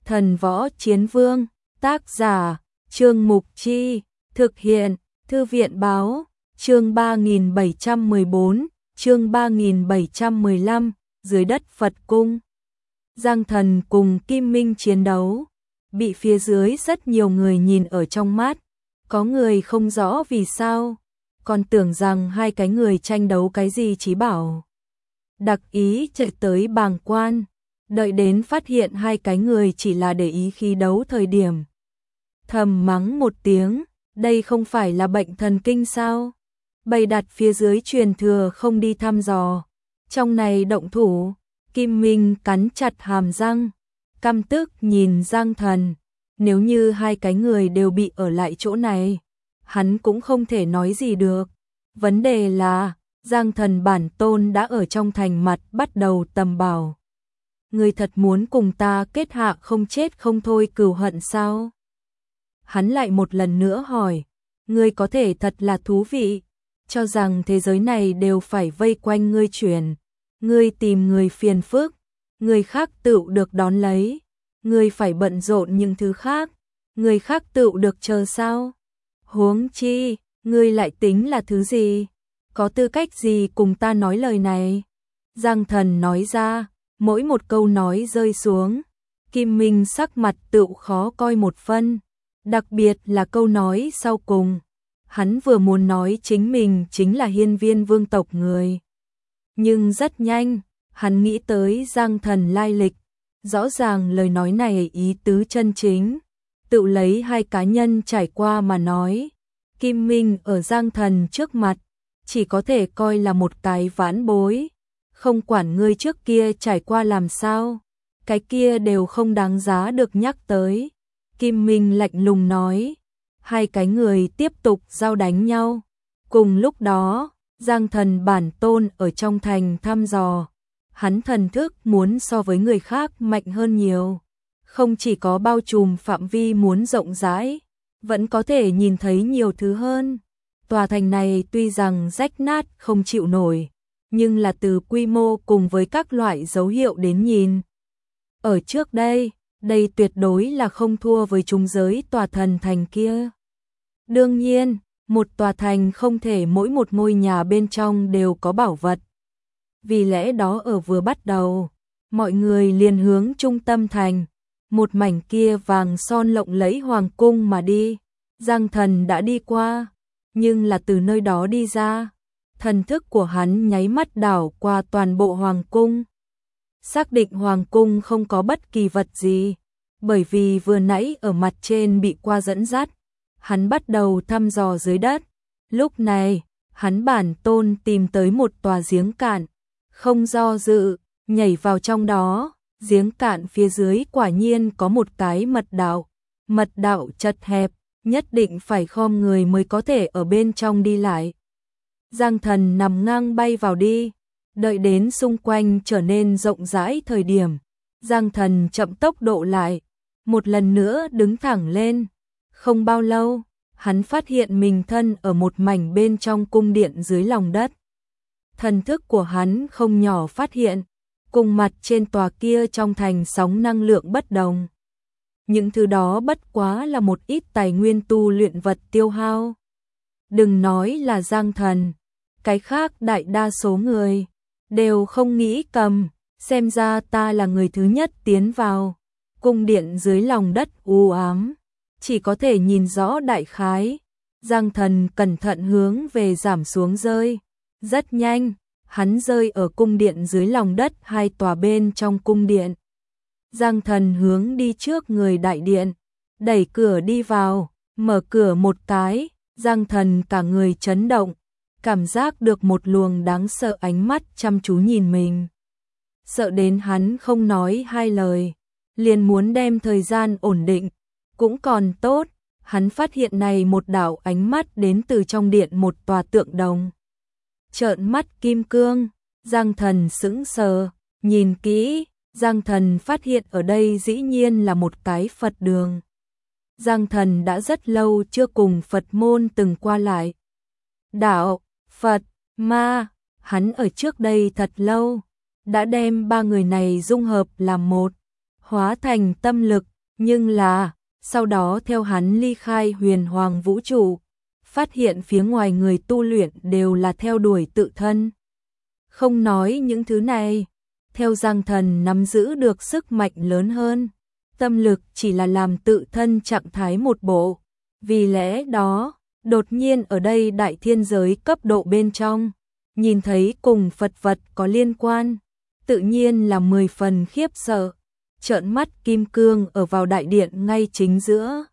Thần Võ Chiến Vương, tác giả, Trương Mục Chi, thực hiện, Thư viện Báo, chương 3714, chương 3715, dưới đất Phật Cung. Giang Thần cùng Kim Minh chiến đấu, bị phía dưới rất nhiều người nhìn ở trong mắt, có người không rõ vì sao, còn tưởng rằng hai cái người tranh đấu cái gì chí bảo. Đặc ý chạy tới bàng quan, đợi đến phát hiện hai cái người chỉ là để ý khi đấu thời điểm. Thầm mắng một tiếng, đây không phải là bệnh thần kinh sao? Bày đặt phía dưới truyền thừa không đi thăm dò. Trong này động thủ, Kim Minh cắn chặt hàm răng, căm tức nhìn Giang Thần. Nếu như hai cái người đều bị ở lại chỗ này, hắn cũng không thể nói gì được. Vấn đề là, Giang Thần bản tôn đã ở trong thành mặt bắt đầu tầm bảo. Người thật muốn cùng ta kết hạ không chết không thôi cừu hận sao? Hắn lại một lần nữa hỏi, ngươi có thể thật là thú vị, cho rằng thế giới này đều phải vây quanh ngươi chuyển, ngươi tìm người phiền phức, người khác tựu được đón lấy, ngươi phải bận rộn những thứ khác, người khác tựu được chờ sao? Huống chi, ngươi lại tính là thứ gì? Có tư cách gì cùng ta nói lời này? Giang Thần nói ra, mỗi một câu nói rơi xuống, Kim Minh sắc mặt tựu khó coi một phân, đặc biệt là câu nói sau cùng. Hắn vừa muốn nói chính mình chính là hiên viên vương tộc người. Nhưng rất nhanh, hắn nghĩ tới Giang Thần lai lịch, rõ ràng lời nói này ý tứ chân chính, tự lấy hai cá nhân trải qua mà nói. Kim Minh ở Giang Thần trước mặt, chỉ có thể coi là một cái vãn bối, không quản ngươi trước kia trải qua làm sao, cái kia đều không đáng giá được nhắc tới. Kim Minh lạnh lùng nói, hai cái người tiếp tục giao đánh nhau. Cùng lúc đó, Giang Thần bản tôn ở trong thành thăm dò, hắn thần thức muốn so với người khác mạnh hơn nhiều, không chỉ có bao trùm phạm vi muốn rộng rãi, vẫn có thể nhìn thấy nhiều thứ hơn. Tòa thành này tuy rằng rách nát không chịu nổi, nhưng là từ quy mô cùng với các loại dấu hiệu đến nhìn. Ở trước đây, đây tuyệt đối là không thua với trung giới tòa thần thành kia. Đương nhiên, một tòa thành không thể mỗi một ngôi nhà bên trong đều có bảo vật. Vì lẽ đó ở vừa bắt đầu, mọi người liền hướng trung tâm thành, một mảnh kia vàng son lộng lẫy hoàng cung mà đi. Giang Thần đã đi qua, nhưng là từ nơi đó đi ra, thần thức của hắn nháy mắt đảo qua toàn bộ hoàng cung. Xác định hoàng cung không có bất kỳ vật gì, bởi vì vừa nãy ở mặt trên bị qua dẫn dắt, hắn bắt đầu thăm dò dưới đất. Lúc này, hắn bản tôn tìm tới một tòa giếng cạn, không do dự, nhảy vào trong đó. Giếng cạn phía dưới quả nhiên có một cái mật đạo chật hẹp, nhất định phải khom người mới có thể ở bên trong đi lại. Giang Thần nằm ngang bay vào đi, đợi đến xung quanh trở nên rộng rãi thời điểm, Giang Thần chậm tốc độ lại, một lần nữa đứng thẳng lên. Không bao lâu, hắn phát hiện mình thân ở một mảnh bên trong cung điện dưới lòng đất. Thần thức của hắn không nhỏ phát hiện, cùng mặt trên tòa kia trong thành sóng năng lượng bất đồng. Những thứ đó bất quá là một ít tài nguyên tu luyện vật tiêu hao. Đừng nói là Giang Thần, cái khác đại đa số người đều không nghĩ cầm, xem ra ta là người thứ nhất tiến vào. Cung điện dưới lòng đất u ám, chỉ có thể nhìn rõ đại khái. Giang Thần cẩn thận hướng về giảm xuống rơi. Rất nhanh, hắn rơi ở cung điện dưới lòng đất hai tòa bên trong cung điện. Giang Thần hướng đi trước người đại điện, đẩy cửa đi vào, mở cửa một cái, Giang Thần cả người chấn động, cảm giác được một luồng đáng sợ ánh mắt chăm chú nhìn mình. Sợ đến hắn không nói hai lời, liền muốn đem thời gian ổn định. Cũng còn tốt, hắn phát hiện này một đạo ánh mắt đến từ trong điện một tòa tượng đồng. Trợn mắt kim cương, Giang Thần sững sờ, nhìn kỹ, Giang Thần phát hiện ở đây dĩ nhiên là một cái Phật đường. Giang Thần đã rất lâu chưa cùng Phật môn từng qua lại. Đạo, Phật, Ma, hắn ở trước đây thật lâu, đã đem ba người này dung hợp làm một, hóa thành tâm lực, Nhưng là, sau đó theo hắn ly khai huyền hoàng vũ trụ, phát hiện phía ngoài người tu luyện đều là theo đuổi tự thân. Không nói những thứ này, theo Giang Thần nắm giữ được sức mạnh lớn hơn, tâm lực chỉ là làm tự thân trạng thái một bộ. Vì lẽ đó, đột nhiên ở đây đại thiên giới cấp độ bên trong, nhìn thấy cùng Phật vật có liên quan, tự nhiên là 10 phần khiếp sợ. Trợn mắt kim cương ở vào đại điện ngay chính giữa,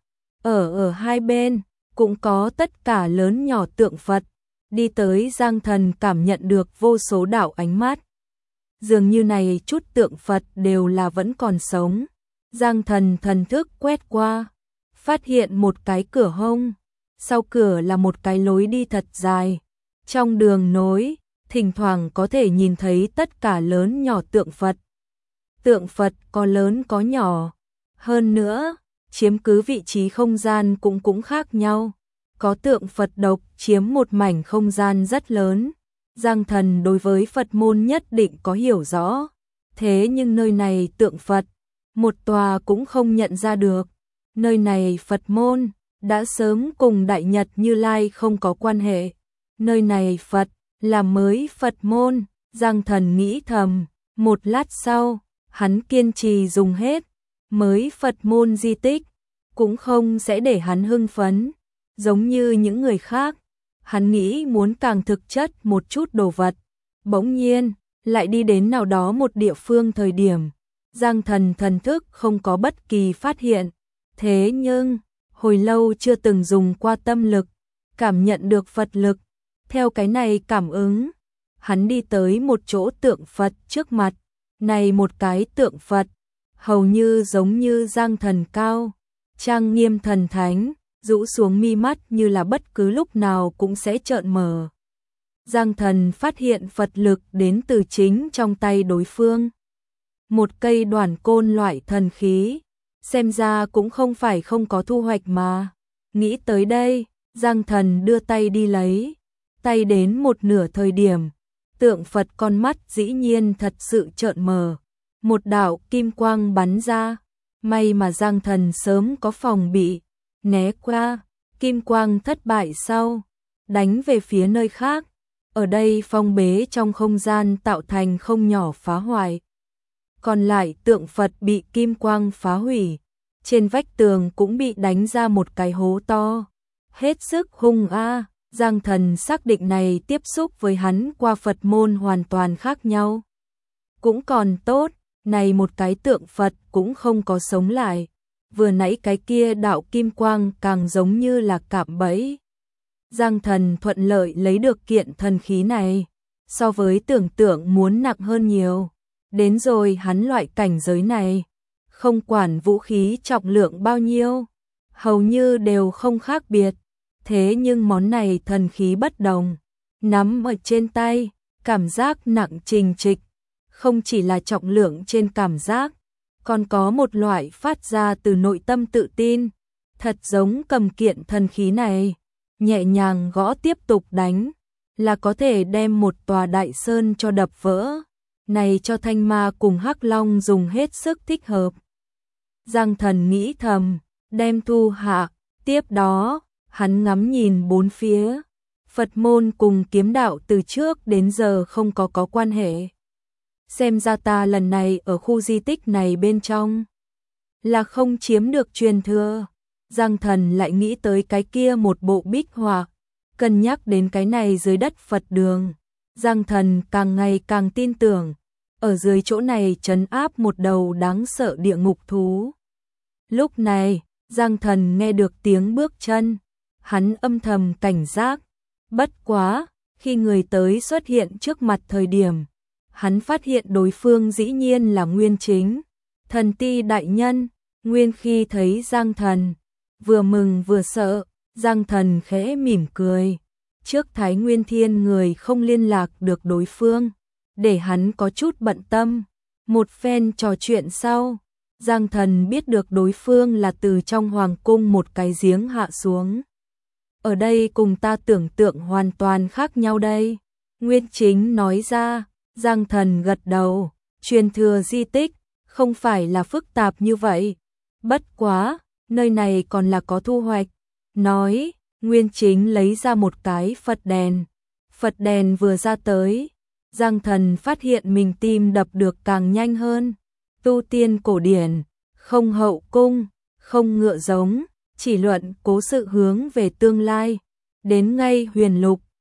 ở hai bên cũng có tất cả lớn nhỏ tượng Phật. Đi tới Giang Thần cảm nhận được vô số đạo ánh mắt. Dường như này chút tượng Phật đều là vẫn còn sống. Giang Thần thần thức quét qua, phát hiện một cái cửa hông, sau cửa là một cái lối đi thật dài. Trong đường nối, thỉnh thoảng có thể nhìn thấy tất cả lớn nhỏ tượng Phật. Tượng Phật có lớn có nhỏ, hơn nữa, chiếm cứ vị trí không gian cũng khác nhau. Có tượng Phật độc chiếm một mảnh không gian rất lớn. Giang Thần đối với Phật môn nhất định có hiểu rõ. Thế nhưng nơi này tượng Phật, một tòa cũng không nhận ra được. Nơi này Phật môn, đã sớm cùng Đại Nhật Như Lai không có quan hệ. Nơi này Phật, là mới Phật môn, Giang Thần nghĩ thầm. Một lát sau, hắn kiên trì dùng hết, mới Phật môn di tích, cũng không sẽ để hắn hưng phấn. Giống như những người khác, hắn nghĩ muốn càng thực chất một chút đồ vật. Bỗng nhiên, lại đi đến nào đó một địa phương thời điểm, Giang Thần thần thức không có bất kỳ phát hiện. Thế nhưng, hồi lâu chưa từng dùng qua tâm lực, cảm nhận được Phật lực. Theo cái này cảm ứng, hắn đi tới một chỗ tượng Phật trước mặt. Này một cái tượng Phật, hầu như giống như Giang Thần cao, trang nghiêm thần thánh, rũ xuống mi mắt như là bất cứ lúc nào cũng sẽ trợn mở. Giang Thần phát hiện Phật lực đến từ chính trong tay đối phương. Một cây đoản côn loại thần khí, xem ra cũng không phải không có thu hoạch mà. Nghĩ tới đây, Giang Thần đưa tay đi lấy, tay đến một nửa thời điểm, tượng Phật con mắt dĩ nhiên thật sự trợn mở. Một đạo kim quang bắn ra, may mà Giang Thần sớm có phòng bị, né qua, kim quang thất bại sau, đánh về phía nơi khác. Ở đây phong bế trong không gian tạo thành không nhỏ phá hoại. Còn lại tượng Phật bị kim quang phá hủy, trên vách tường cũng bị đánh ra một cái hố to. Hết sức hung a. Giang Thần xác định này tiếp xúc với hắn qua Phật môn hoàn toàn khác nhau. Cũng còn tốt, này một cái tượng Phật cũng không có sống lại. Vừa nãy cái kia đạo kim quang càng giống như là cạm bẫy. Giang Thần thuận lợi lấy được kiện thần khí này, so với tưởng tượng muốn nặng hơn nhiều. Đến rồi hắn loại cảnh giới này, không quản vũ khí trọng lượng bao nhiêu, hầu như đều không khác biệt. Thế nhưng món này thần khí bất đồng, nắm ở trên tay, cảm giác nặng trình trịch, không chỉ là trọng lượng trên cảm giác, còn có một loại phát ra từ nội tâm tự tin, thật giống cầm kiện thần khí này, nhẹ nhàng gõ tiếp tục đánh, là có thể đem một tòa đại sơn cho đập vỡ. Này cho Thanh Ma cùng Hắc Long dùng hết sức thích hợp. Giang Thần nghĩ thầm, đem thu hạ, tiếp đó, hắn ngắm nhìn bốn phía. Phật môn cùng kiếm đạo từ trước đến giờ không có quan hệ. Xem ra ta lần này ở khu di tích này bên trong, là không chiếm được truyền thừa. Giang Thần lại nghĩ tới cái kia một bộ bích họa, cân nhắc đến cái này dưới đất Phật đường. Giang Thần càng ngày càng tin tưởng, ở dưới chỗ này trấn áp một đầu đáng sợ địa ngục thú. Lúc này, Giang Thần nghe được tiếng bước chân, hắn âm thầm cảnh giác. Bất quá, khi người tới xuất hiện trước mặt thời điểm, hắn phát hiện đối phương dĩ nhiên là Nguyên Chính, thần ti đại nhân. Nguyên khi thấy Giang Thần, vừa mừng vừa sợ. Giang Thần khẽ mỉm cười. Trước Thái Nguyên Thiên người không liên lạc được đối phương, để hắn có chút bận tâm. Một phen trò chuyện sau, Giang Thần biết được đối phương là từ trong hoàng cung một cái giếng hạ xuống. Ở đây cùng ta tưởng tượng hoàn toàn khác nhau đây. Nguyên Chính nói ra. Giang Thần gật đầu, truyền thừa di tích, không phải là phức tạp như vậy. Bất quá, nơi này còn là có thu hoạch. Nói, Nguyên Chính lấy ra một cái Phật đèn. Phật đèn vừa ra tới, Giang Thần phát hiện mình tim đập được càng nhanh hơn. Tu tiên cổ điển, không hậu cung, không ngựa giống, chỉ luận cố sự hướng về tương lai. Đến ngay huyền lục,